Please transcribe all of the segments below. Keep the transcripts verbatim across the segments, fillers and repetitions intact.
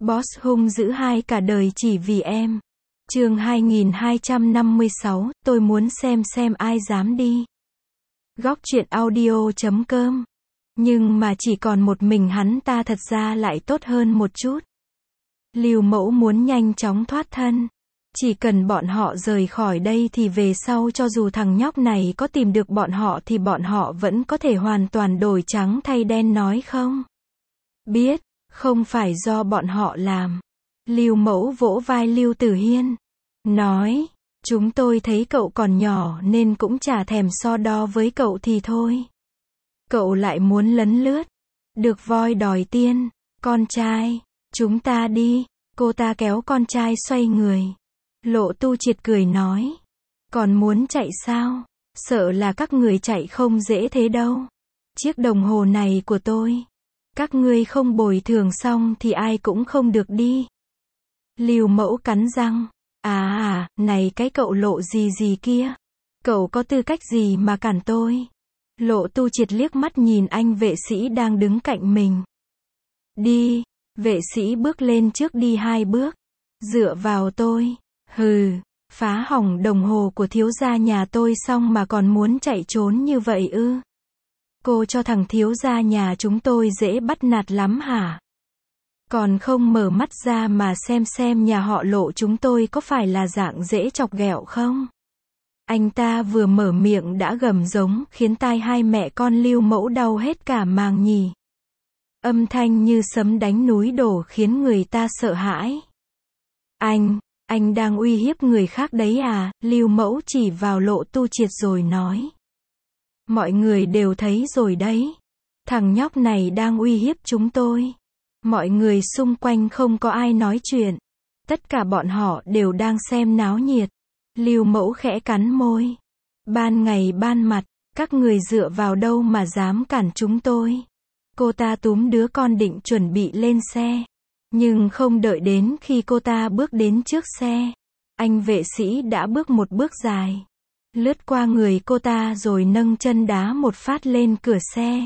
Boss hung dữ hai cả đời chỉ vì em. Chương hai nghìn hai trăm năm mươi sáu, tôi muốn xem xem ai dám đi. Góc truyện audio chấm com. Nhưng mà chỉ còn một mình hắn ta thật ra lại tốt hơn một chút. Lưu Mẫu muốn nhanh chóng thoát thân. Chỉ cần bọn họ rời khỏi đây thì về sau cho dù thằng nhóc này có tìm được bọn họ thì bọn họ vẫn có thể hoàn toàn đổi trắng thay đen nói không? Biết, không phải do bọn họ làm. Lưu Mẫu vỗ vai Lưu Tử Hiên. Nói, chúng tôi thấy cậu còn nhỏ nên cũng chả thèm so đo với cậu thì thôi. Cậu lại muốn lấn lướt. Được voi đòi tiên, con trai, chúng ta đi. Cô ta kéo con trai xoay người. Lộ Tu Triệt cười nói. Còn muốn chạy sao? Sợ là các người chạy không dễ thế đâu. Chiếc đồng hồ này của tôi. Các ngươi không bồi thường xong thì ai cũng không được đi. Lưu Mẫu cắn răng. À à, này cái cậu Lộ gì gì kia. Cậu có tư cách gì mà cản tôi? Lộ Tu Triệt liếc mắt nhìn anh vệ sĩ đang đứng cạnh mình. Đi, vệ sĩ bước lên trước đi hai bước. Dựa vào tôi. Hừ, phá hỏng đồng hồ của thiếu gia nhà tôi xong mà còn muốn chạy trốn như vậy ư? Cô cho thằng thiếu gia nhà chúng tôi dễ bắt nạt lắm hả? Còn không mở mắt ra mà xem xem nhà họ Lộ chúng tôi có phải là dạng dễ chọc ghẹo không? Anh ta vừa mở miệng đã gầm giống khiến tai hai mẹ con Lưu Mẫu đau hết cả màng nhì. Âm thanh như sấm đánh núi đổ khiến người ta sợ hãi. Anh, anh đang uy hiếp người khác đấy à? Lưu Mẫu chỉ vào Lộ Tu Triệt rồi nói. Mọi người đều thấy rồi đấy. Thằng nhóc này đang uy hiếp chúng tôi. Mọi người xung quanh không có ai nói chuyện. Tất cả bọn họ đều đang xem náo nhiệt. Lưu Mẫu khẽ cắn môi. Ban ngày ban mặt, các người dựa vào đâu mà dám cản chúng tôi? Cô ta túm đứa con định chuẩn bị lên xe. Nhưng không đợi đến khi cô ta bước đến trước xe. Anh vệ sĩ đã bước một bước dài. Lướt qua người cô ta rồi nâng chân đá một phát lên cửa xe.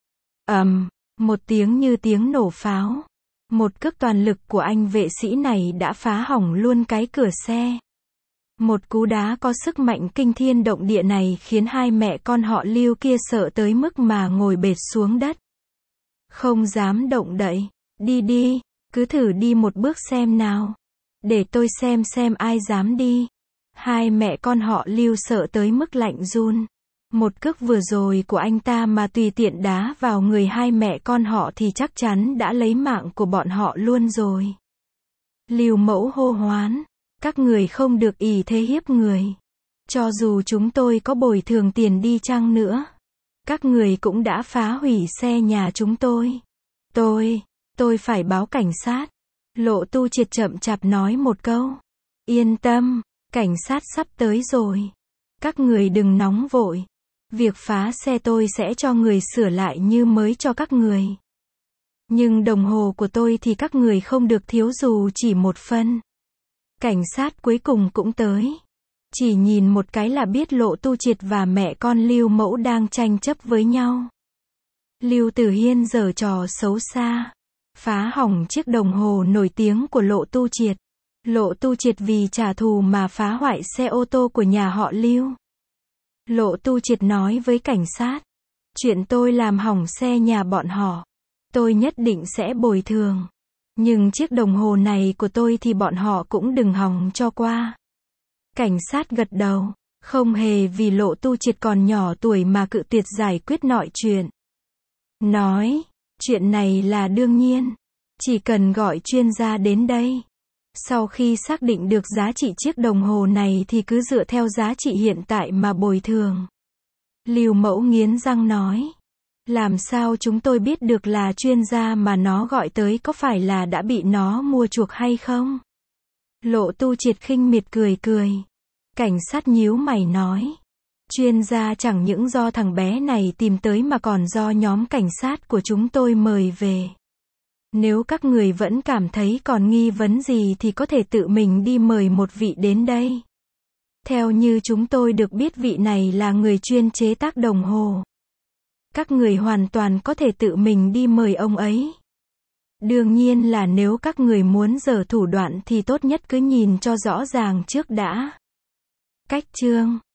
Ầm, một tiếng như tiếng nổ pháo. Một cước toàn lực của anh vệ sĩ này đã phá hỏng luôn cái cửa xe. Một cú đá có sức mạnh kinh thiên động địa này khiến hai mẹ con họ Lưu kia sợ tới mức mà ngồi bệt xuống đất. Không dám động đậy. Đi đi, cứ thử đi một bước xem nào. Để tôi xem xem ai dám đi. Hai mẹ con họ Lưu sợ tới mức lạnh run. Một cước vừa rồi của anh ta mà tùy tiện đá vào người hai mẹ con họ thì chắc chắn đã lấy mạng của bọn họ luôn rồi. Lưu Mẫu hô hoán. Các người không được ỷ thế hiếp người. Cho dù chúng tôi có bồi thường tiền đi chăng nữa. Các người cũng đã phá hủy xe nhà chúng tôi. Tôi, tôi phải báo cảnh sát. Lộ Tu Triệt chậm chạp nói một câu. Yên tâm, cảnh sát sắp tới rồi. Các người đừng nóng vội. Việc phá xe tôi sẽ cho người sửa lại như mới cho các người. Nhưng đồng hồ của tôi thì các người không được thiếu dù chỉ một phân. Cảnh sát cuối cùng cũng tới. Chỉ nhìn một cái là biết Lộ Tu Triệt và mẹ con Lưu Mẫu đang tranh chấp với nhau. Lưu Tử Hiên giở trò xấu xa. Phá hỏng chiếc đồng hồ nổi tiếng của Lộ Tu Triệt. Lộ Tu Triệt vì trả thù mà phá hoại xe ô tô của nhà họ Lưu. Lộ Tu Triệt nói với cảnh sát. Chuyện tôi làm hỏng xe nhà bọn họ. Tôi nhất định sẽ bồi thường. Nhưng chiếc đồng hồ này của tôi thì bọn họ cũng đừng hòng cho qua. Cảnh sát gật đầu. Không hề vì Lộ Tu Triệt còn nhỏ tuổi mà cự tuyệt giải quyết mọi chuyện. Nói. Chuyện này là đương nhiên. Chỉ cần gọi chuyên gia đến đây. Sau khi xác định được giá trị chiếc đồng hồ này thì cứ dựa theo giá trị hiện tại mà bồi thường. Lưu Mẫu nghiến răng nói. Làm sao chúng tôi biết được là chuyên gia mà nó gọi tới có phải là đã bị nó mua chuộc hay không? Lộ Tu Triệt khinh miệt cười cười. Cảnh sát nhíu mày nói. Chuyên gia chẳng những do thằng bé này tìm tới mà còn do nhóm cảnh sát của chúng tôi mời về. Nếu các người vẫn cảm thấy còn nghi vấn gì thì có thể tự mình đi mời một vị đến đây. Theo như chúng tôi được biết vị này là người chuyên chế tác đồng hồ. Các người hoàn toàn có thể tự mình đi mời ông ấy. Đương nhiên là nếu các người muốn giở thủ đoạn thì tốt nhất cứ nhìn cho rõ ràng trước đã. Cách chương